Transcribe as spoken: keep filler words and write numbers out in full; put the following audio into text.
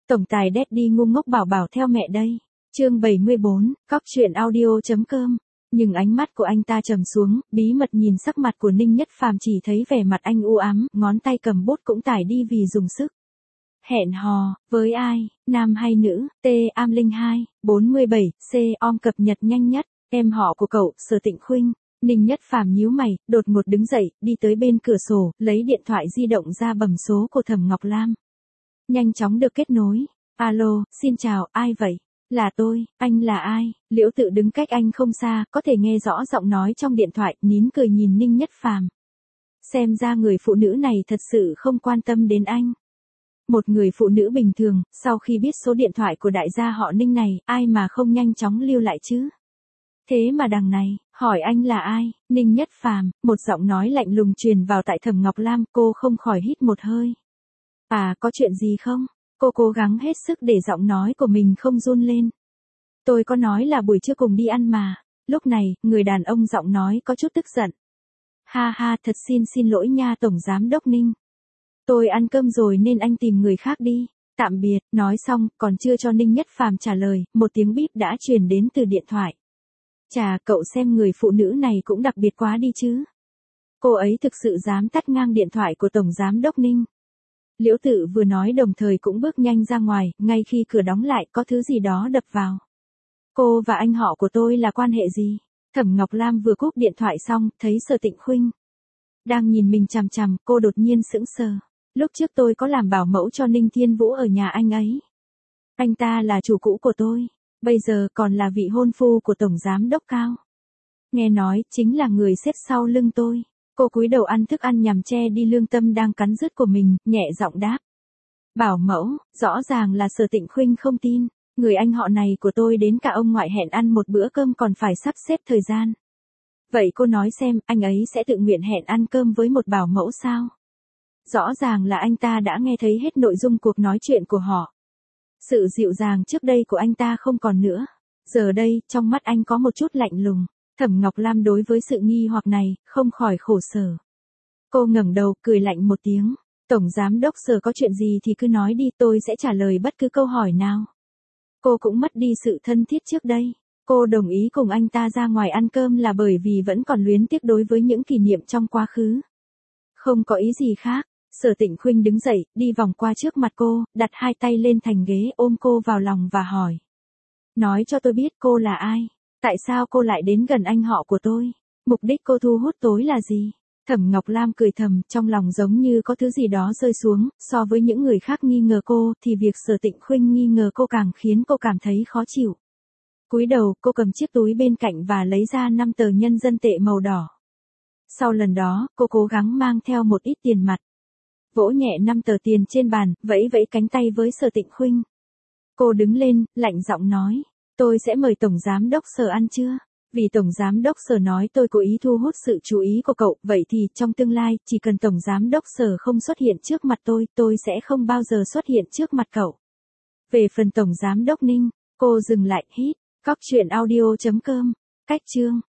Tổng tài Daddy ngu ngốc bảo bảo theo mẹ đây. Chương bảy mươi bốn, cóc truyện audio.com. Nhưng ánh mắt của anh ta trầm xuống, bí mật nhìn sắc mặt của Ninh Nhất Phàm, chỉ thấy vẻ mặt anh u ám, ngón tay cầm bút cũng tải đi vì dùng sức. Hẹn hò, với ai, nam hay nữ, T am linh hai, bốn mươi bảy, C om cập nhật nhanh nhất, em họ của cậu, Sở Tịnh Khuynh. Ninh Nhất Phàm nhíu mày, đột ngột đứng dậy, đi tới bên cửa sổ, lấy điện thoại di động ra bấm số của Thẩm Ngọc Lam. Nhanh chóng được kết nối. Alo, xin chào, ai vậy? Là tôi, anh là ai? Liễu Tự đứng cách anh không xa, có thể nghe rõ giọng nói trong điện thoại, nín cười nhìn Ninh Nhất Phàm. Xem ra người phụ nữ này thật sự không quan tâm đến anh. Một người phụ nữ bình thường, sau khi biết số điện thoại của đại gia họ Ninh này, ai mà không nhanh chóng lưu lại chứ? Thế mà đằng này, hỏi anh là ai? Ninh Nhất Phàm, một giọng nói lạnh lùng truyền vào tai Thẩm Ngọc Lam, cô không khỏi hít một hơi. À, có chuyện gì không? Cô cố gắng hết sức để giọng nói của mình không run lên. Tôi có nói là buổi trưa cùng đi ăn mà. Lúc này, người đàn ông giọng nói có chút tức giận. Ha ha, thật xin xin lỗi nha Tổng Giám Đốc Ninh. Tôi ăn cơm rồi nên anh tìm người khác đi. Tạm biệt, nói xong, còn chưa cho Ninh Nhất Phàm trả lời, một tiếng bíp đã truyền đến từ điện thoại. Chà, cậu xem người phụ nữ này cũng đặc biệt quá đi chứ. Cô ấy thực sự dám tắt ngang điện thoại của Tổng Giám Đốc Ninh. Liễu Tự vừa nói đồng thời cũng bước nhanh ra ngoài, ngay khi cửa đóng lại có thứ gì đó đập vào. Cô và anh họ của tôi là quan hệ gì? Thẩm Ngọc Lam vừa cúp điện thoại xong, thấy Sở Tịnh Khuynh đang nhìn mình chằm chằm, cô đột nhiên sững sờ. Lúc trước tôi có làm bảo mẫu cho Ninh Thiên Vũ ở nhà anh ấy. Anh ta là chủ cũ của tôi, bây giờ còn là vị hôn phu của Tổng Giám Đốc Cao. Nghe nói, chính là người xếp sau lưng tôi. Cô cúi đầu ăn thức ăn nhằm che đi lương tâm đang cắn rứt của mình, nhẹ giọng đáp. Bảo mẫu, rõ ràng là Sở Tịnh Khuynh không tin, người anh họ này của tôi đến cả ông ngoại hẹn ăn một bữa cơm còn phải sắp xếp thời gian. Vậy cô nói xem, anh ấy sẽ tự nguyện hẹn ăn cơm với một bảo mẫu sao? Rõ ràng là anh ta đã nghe thấy hết nội dung cuộc nói chuyện của họ. Sự dịu dàng trước đây của anh ta không còn nữa. Giờ đây, trong mắt anh có một chút lạnh lùng. Thẩm Ngọc Lam đối với sự nghi hoặc này, không khỏi khổ sở. Cô ngẩng đầu, cười lạnh một tiếng. Tổng Giám Đốc Sở có chuyện gì thì cứ nói đi, tôi sẽ trả lời bất cứ câu hỏi nào. Cô cũng mất đi sự thân thiết trước đây. Cô đồng ý cùng anh ta ra ngoài ăn cơm là bởi vì vẫn còn luyến tiếc đối với những kỷ niệm trong quá khứ. Không có ý gì khác. Sở Tịnh Khuynh đứng dậy, đi vòng qua trước mặt cô, đặt hai tay lên thành ghế, ôm cô vào lòng và hỏi. Nói cho tôi biết cô là ai? Tại sao cô lại đến gần anh họ của tôi? Mục đích cô thu hút tôi là gì? Thẩm Ngọc Lam cười thầm, trong lòng giống như có thứ gì đó rơi xuống, so với những người khác nghi ngờ cô, thì việc Sở Tịnh Khuynh nghi ngờ cô càng khiến cô cảm thấy khó chịu. Cúi đầu, cô cầm chiếc túi bên cạnh và lấy ra năm tờ nhân dân tệ màu đỏ. Sau lần đó, cô cố gắng mang theo một ít tiền mặt. Vỗ nhẹ năm tờ tiền trên bàn, vẫy vẫy cánh tay với Sở Tịnh Khuynh. Cô đứng lên, lạnh giọng nói. Tôi sẽ mời Tổng Giám Đốc Sở ăn trưa. Vì Tổng Giám Đốc Sở nói tôi cố ý thu hút sự chú ý của cậu, vậy thì trong tương lai, chỉ cần Tổng Giám Đốc Sở không xuất hiện trước mặt tôi, tôi sẽ không bao giờ xuất hiện trước mặt cậu. Về phần Tổng Giám Đốc Ninh, cô dừng lại, hít. Cóc truyện audio.com. Cách chương.